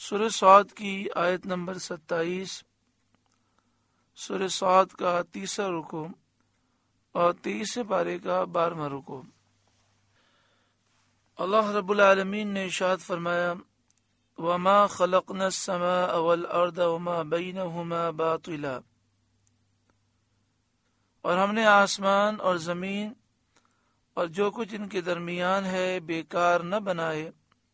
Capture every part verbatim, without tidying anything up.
سورہ صاد کی آیت نمبر ستائیس، سورہ صاد کا تیسرا رکوع اور تیسرے پارے کا بارہواں رکوع۔ اللہ رب العالمین نے ارشاد فرمایا وَمَا خَلَقْنَا السَّمَاءَ وَالْأَرْضَ وَمَا بَيْنَهُمَا بَاطِلًا، اور ہم نے آسمان اور زمین اور جو کچھ ان کے درمیان ہے بیکار نہ بنائے۔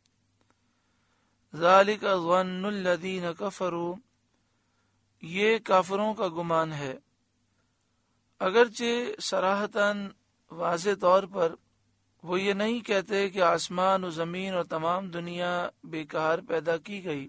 ذَلِكَ ظَنُّ الَّذِينَ كَفَرُوا، یہ کافروں کا گمان ہے، اگرچہ صراحتاً واضح طور پر وہ یہ نہیں کہتے کہ آسمان و زمین اور تمام دنیا بیکار پیدا کی گئی،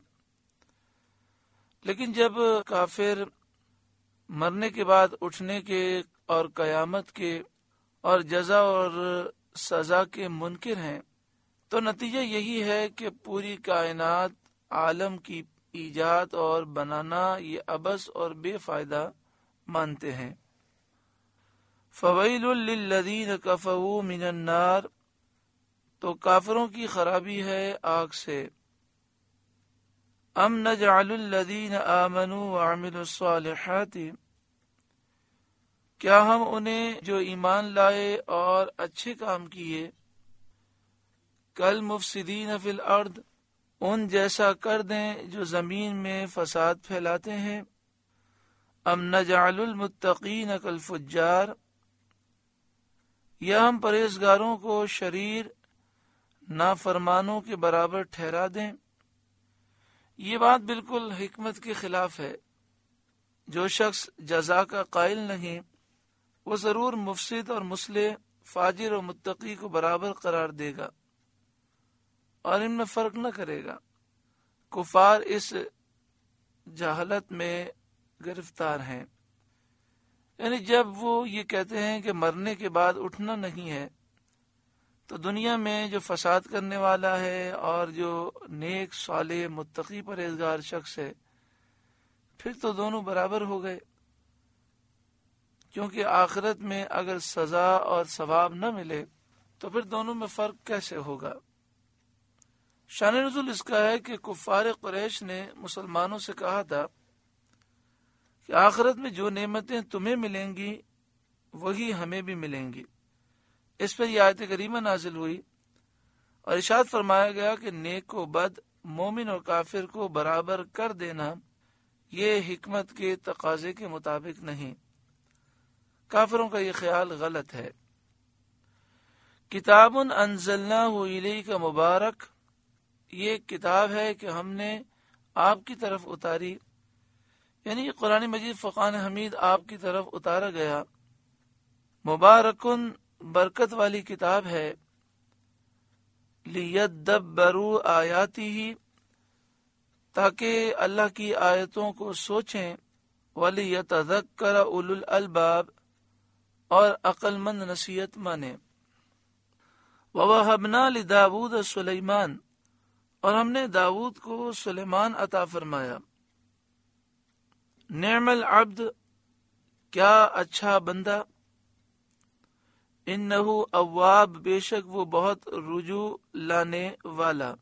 لیکن جب کافر مرنے کے بعد اٹھنے کے اور قیامت کے اور جزا اور سزا کے منکر ہیں تو نتیجہ یہی ہے کہ پوری کائنات عالم کی ایجاد اور بنانا یہ عبث اور بے فائدہ مانتے ہیں۔ فَوَيْلٌ لِّلَّذِينَ كَفَرُوا مِنَ النَّارِ، تو کافروں کی خرابی ہے آگ سے۔ أَمْ نَجْعَلُ الَّذِينَ آمَنُوا وَعَمِلُوا الصَّالِحَاتِ، کیا ہم انہیں جو ایمان لائے اور اچھے کام کیے کالمفسدین فی الارض، ان جیسا کر دیں جو زمین میں فساد پھیلاتے ہیں۔ ام نجعل المتقین کالفجار، یا ہم پرہیزگاروں کو شریر نافرمانوں کے برابر ٹھہرا دیں۔ یہ بات بالکل حکمت کے خلاف ہے۔ جو شخص جزا کا قائل نہیں وہ ضرور مفسد اور مصلح، فاجر اور متقی کو برابر قرار دے گا اور ان میں فرق نہ کرے گا۔ کفار اس جہالت میں گرفتار ہیں، یعنی جب وہ یہ کہتے ہیں کہ مرنے کے بعد اٹھنا نہیں ہے تو دنیا میں جو فساد کرنے والا ہے اور جو نیک صالح متقی پرہیزگار شخص ہے پھر تو دونوں برابر ہو گئے، کیونکہ آخرت میں اگر سزا اور ثواب نہ ملے تو پھر دونوں میں فرق کیسے ہوگا؟ شان نزول اس کا ہے کہ کفار قریش نے مسلمانوں سے کہا تھا کہ آخرت میں جو نعمتیں تمہیں ملیں گی وہی ہمیں بھی ملیں گی۔ اس پر یہ آیت کریمہ نازل ہوئی اور ارشاد فرمایا گیا کہ نیک و بد، مومن اور کافر کو برابر کر دینا یہ حکمت کے تقاضے کے مطابق نہیں۔ کافروں کا یہ خیال غلط ہے۔ کتاب انزلناہ الیک مبارک، یہ کتاب ہے کہ ہم نے آپ کی طرف اتاری، یعنی یہ قرآن مجید فرقان حمید آپ کی طرف اتارا گیا۔ مبارکن، برکت والی کتاب ہے۔ لیدبروا آیاتہ، تاکہ اللہ کی آیتوں کو سوچیں۔ ولیتذکر اولو الالباب، اور عقل مند نصیحت مانے۔ ووہبنا لداود سلیمان، اور ہم نے داود کو سلیمان عطا فرمایا۔ نعم العبد، کیا اچھا بندہ۔ انہ اواب، بے شک وہ بہت رجوع لانے والا،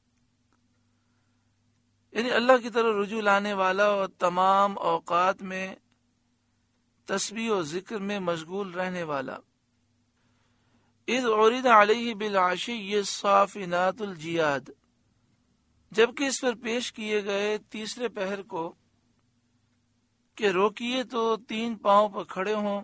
یعنی اللہ کی طرف رجوع لانے والا اور تمام اوقات میں تسبیح و ذکر میں مشغول رہنے والا۔ اذ عرض علیہ بالعشی الصافنات الجیاد، جبکہ اس پر پیش کیے گئے تیسرے پہر کو کہ روکیے تو تین پاؤں پر کھڑے ہوں،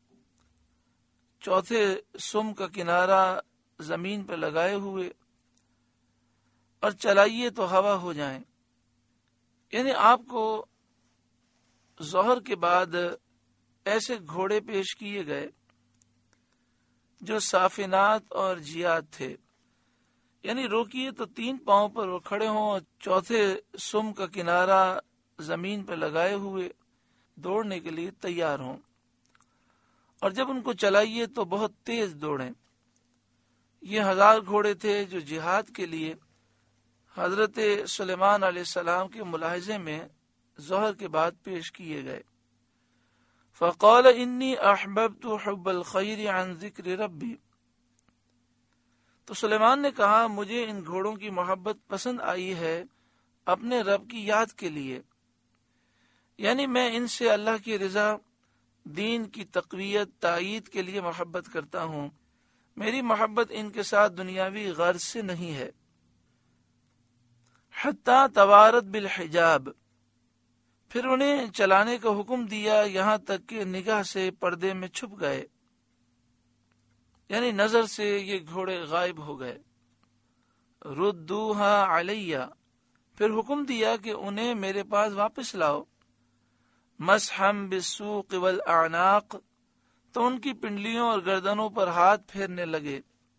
چوتھے سم کا کنارہ زمین پر لگائے ہوئے، اور چلائیے تو ہوا ہو جائیں۔ یعنی آپ کو ظہر کے بعد ایسے گھوڑے پیش کیے گئے جو صافنات اور جیاد تھے، یعنی روکیے تو تین پاؤں پر وہ کھڑے ہوں اور چوتھے سم کا کنارہ زمین پر لگائے ہوئے دوڑنے کے لیے تیار ہوں، اور جب ان کو چلائیے تو بہت تیز دوڑیں۔ یہ ہزار گھوڑے تھے جو جہاد کے لیے حضرت سلیمان علیہ السلام کے ملاحظے میں ظہر کے بعد پیش کیے گئے۔ فقال انی احببت حب الخیر عن ذکر ربی، تو سلیمان نے کہا مجھے ان گھوڑوں کی محبت پسند آئی ہے اپنے رب کی یاد کے لیے، یعنی میں ان سے اللہ کی رضا، دین کی تقویت، تائید کے لیے محبت کرتا ہوں۔ میری محبت ان کے ساتھ دنیاوی غرض سے نہیں ہے۔ حتی توارت بالحجاب، پھر انہیں چلانے کا حکم دیا یہاں تک کہ نگاہ سے پردے میں چھپ گئے، یعنی نظر سے یہ گھوڑے غائب ہو گئے۔ ردوہا علیہ، پھر حکم دیا کہ انہیں میرے پاس واپس لاؤ۔ مسحم بالسوق والاعناق، تو ان کی پنڈلیوں اور گردنوں پر ہاتھ پھیرنے لگے،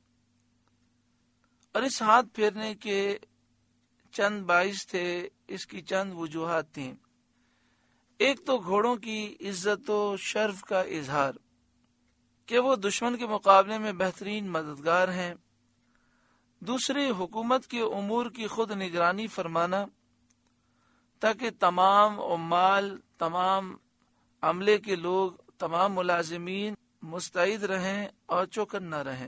اور اس ہاتھ پھیرنے کے چند باعث تھے، اس کی چند وجوہات تھیں۔ ایک تو گھوڑوں کی عزت و شرف کا اظہار کہ وہ دشمن کے مقابلے میں بہترین مددگار ہیں، دوسرے حکومت کے امور کی خود نگرانی فرمانا تاکہ تمام عمال، تمام عملے کے لوگ، تمام ملازمین مستعد رہیں اور چوکن نہ رہیں۔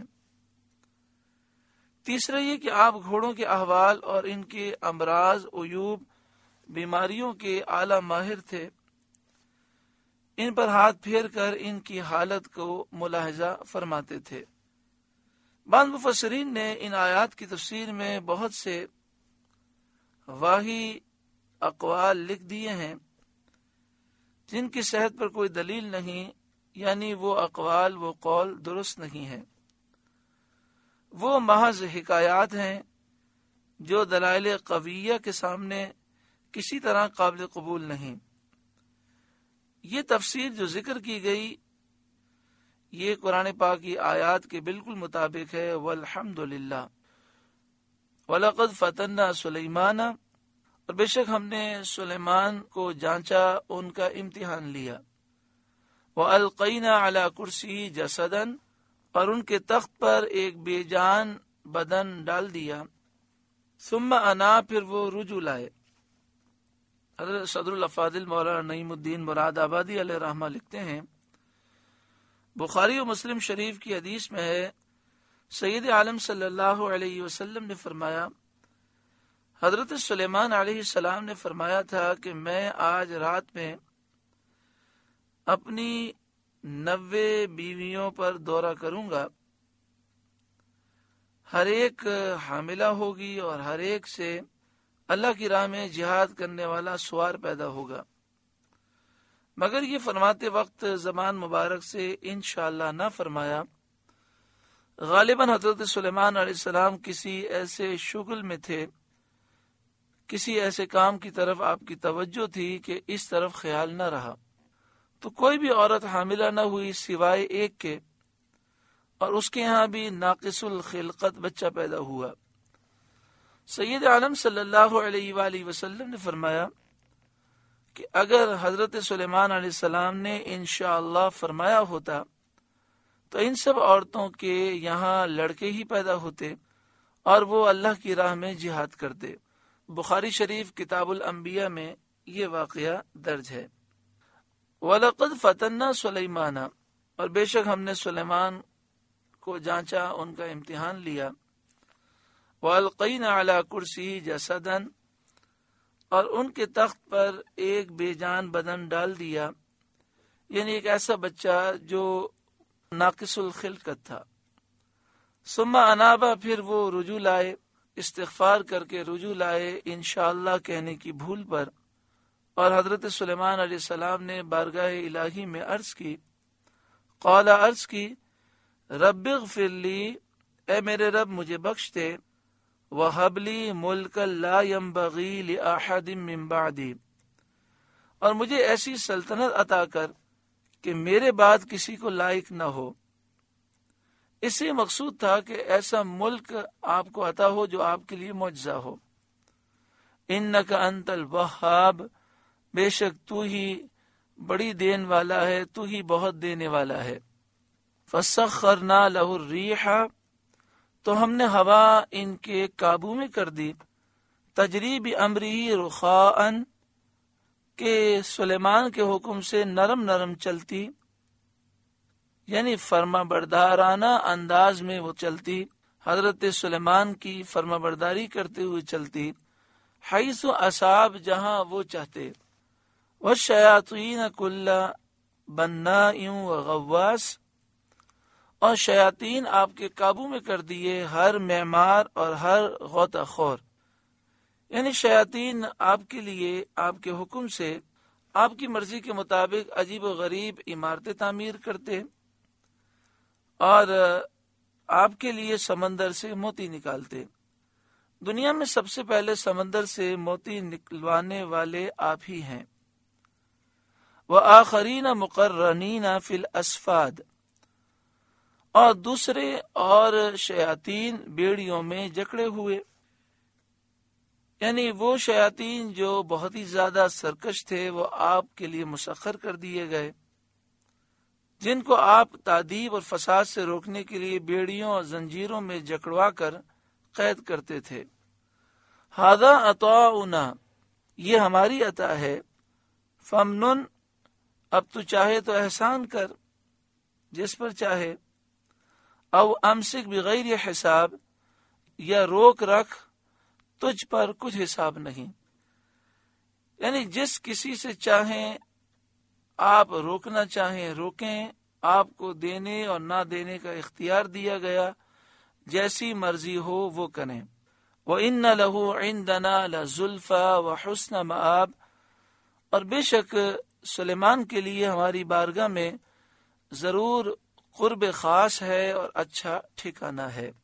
تیسرا یہ کہ آپ گھوڑوں کے احوال اور ان کے امراض، عیوب، بیماریوں کے اعلی ماہر تھے، ان پر ہاتھ پھیر کر ان کی حالت کو ملاحظہ فرماتے تھے۔ بعض مفسرین نے ان آیات کی تفسیر میں بہت سے واہی اقوال لکھ دیے ہیں جن کی صحت پر کوئی دلیل نہیں، یعنی وہ اقوال، وہ قول درست نہیں ہیں، وہ محض حکایات ہیں جو دلائل قویہ کے سامنے کسی طرح قابل قبول نہیں۔ یہ تفسیر جو ذکر کی گئی یہ قرآن پاک کی آیات کے بالکل مطابق ہے۔ والحمدللہ وَلَقَدْ فَتَنَّا سُلَيْمَانَ، اور بے شک ہم نے سلیمان کو جانچا، ان کا امتحان لیا۔ وَأَلْقَيْنَا عَلَى كُرْسِهِ جَسَدًا، اور ان کے تخت پر ایک بے جان بدن ڈال دیا۔ ثم انا، پھر وہ رجوع لائے۔ حضرت صدر الافاضل مولانا نعیم الدین مراد آبادی علیہ رحمہ لکھتے ہیں، بخاری و مسلم شریف کی حدیث میں ہے، سید عالم صلی اللہ علیہ وسلم نے فرمایا، حضرت سلیمان علیہ السلام نے فرمایا تھا کہ میں آج رات میں اپنی نوے بیویوں پر دورہ کروں گا، ہر ایک حاملہ ہوگی اور ہر ایک سے اللہ کی راہ میں جہاد کرنے والا سوار پیدا ہوگا، مگر یہ فرماتے وقت زمان مبارک سے انشاءاللہ نہ فرمایا۔ غالباً حضرت سلیمان علیہ السلام کسی ایسے شغل میں تھے، کسی ایسے کام کی طرف آپ کی توجہ تھی کہ اس طرف خیال نہ رہا، تو کوئی بھی عورت حاملہ نہ ہوئی سوائے ایک کے، اور اس کے یہاں بھی ناقص الخلقت بچہ پیدا ہوا۔ سید عالم صلی اللہ علیہ وآلہ وسلم نے فرمایا کہ اگر حضرت سلیمان علیہ السلام نے انشاءاللہ فرمایا ہوتا تو ان سب عورتوں کے یہاں لڑکے ہی پیدا ہوتے اور وہ اللہ کی راہ میں جہاد کرتے۔ بخاری شریف کتاب الانبیاء میں یہ واقعہ درج ہے۔ وَلَقَدْ فَتَنَّا سُلَيْمَانَ، اور بے شک ہم نے سلیمان کو جانچا، ان کا امتحان لیا۔ وَأَلْقَيْنَا عَلَى كُرْسِهِ جَسَدًا، اور ان کے تخت پر ایک بے جان بدن ڈال دیا، یعنی ایک ایسا بچہ جو ناقص الخلقت تھا۔ ثم انابا، پھر وہ رجوع لائے، استغفار کر کے رجوع لائے انشاءاللہ کہنے کی بھول پر، اور حضرت سلیمان علیہ السلام نے بارگاہ الہی میں عرض کی، قال، عرض کی، رب اغفر لی، اے میرے رب مجھے بخش دے، وَهَبْ لِي مُلْكًا لَا يَنبَغِي لِأَحَدٍ مِّن بَعْدِي، اور مجھے ایسی سلطنت عطا کر کہ میرے بعد کسی کو لائق نہ ہو۔ اس سے مقصود تھا کہ ایسا ملک آپ کو عطا ہو جو آپ کے لیے معجزہ ہو۔ اِنَّكَ أَنْتَ الْوَهَّابُ، بے شک تو ہی بڑی دین والا ہے، تو ہی بہت دینے والا ہے۔ فَسَخَّرْنَا لَهُ الرِّيحَ، تو ہم نے ہوا ان کے قابو میں کر دی، تجری بِأَمْرِهِ رُخَاءً، کہ سلیمان کے حکم سے نرم نرم چلتی، یعنی فرما بردارانہ انداز میں وہ چلتی، حضرت سلیمان کی فرما برداری کرتے ہوئے چلتی۔ حیث اصاب جہاں وہ چاہتے، والشیاطین کل بناء و غواص اور شیاطین آپ کے قابو میں کر دیے ہر معمار اور ہر غوطہ خور. یعنی شیاطین آپ کے لیے آپ کے حکم سے آپ کی مرضی کے مطابق عجیب و غریب عمارتیں تعمیر کرتے اور آپ کے لیے سمندر سے موتی نکالتے. دنیا میں سب سے پہلے سمندر سے موتی نکلوانے والے آپ ہی ہیں. وآخرین مقرنین فی الاسفاد اور دوسرے اور شیاطین بیڑیوں میں جکڑے ہوئے، یعنی وہ شیاطین جو بہت ہی زیادہ سرکش تھے وہ آپ کے لیے مسخر کر دیے گئے، جن کو آپ تعذیب اور فساد سے روکنے کے لیے بیڑیوں اور زنجیروں میں جکڑوا کر قید کرتے تھے. ھذا عطاؤنا یہ ہماری عطا ہے، فمنن اب تو چاہے تو احسان کر جس پر چاہے، او امسک بغیر حساب یا روک رکھ تجھ پر کچھ حساب نہیں. یعنی جس کسی سے چاہیں آپ روکنا چاہیں روکیں، آپ کو دینے اور نہ دینے کا اختیار دیا گیا، جیسی مرضی ہو وہ کریں. وَإِنَّ لَهُ عِندَنَا لَزُلْفَىٰ وَحُسْنَ مَآب اور بے شک سلیمان کے لیے ہماری بارگاہ میں ضرور قرب خاص ہے اور اچھا ٹھکانہ ہے.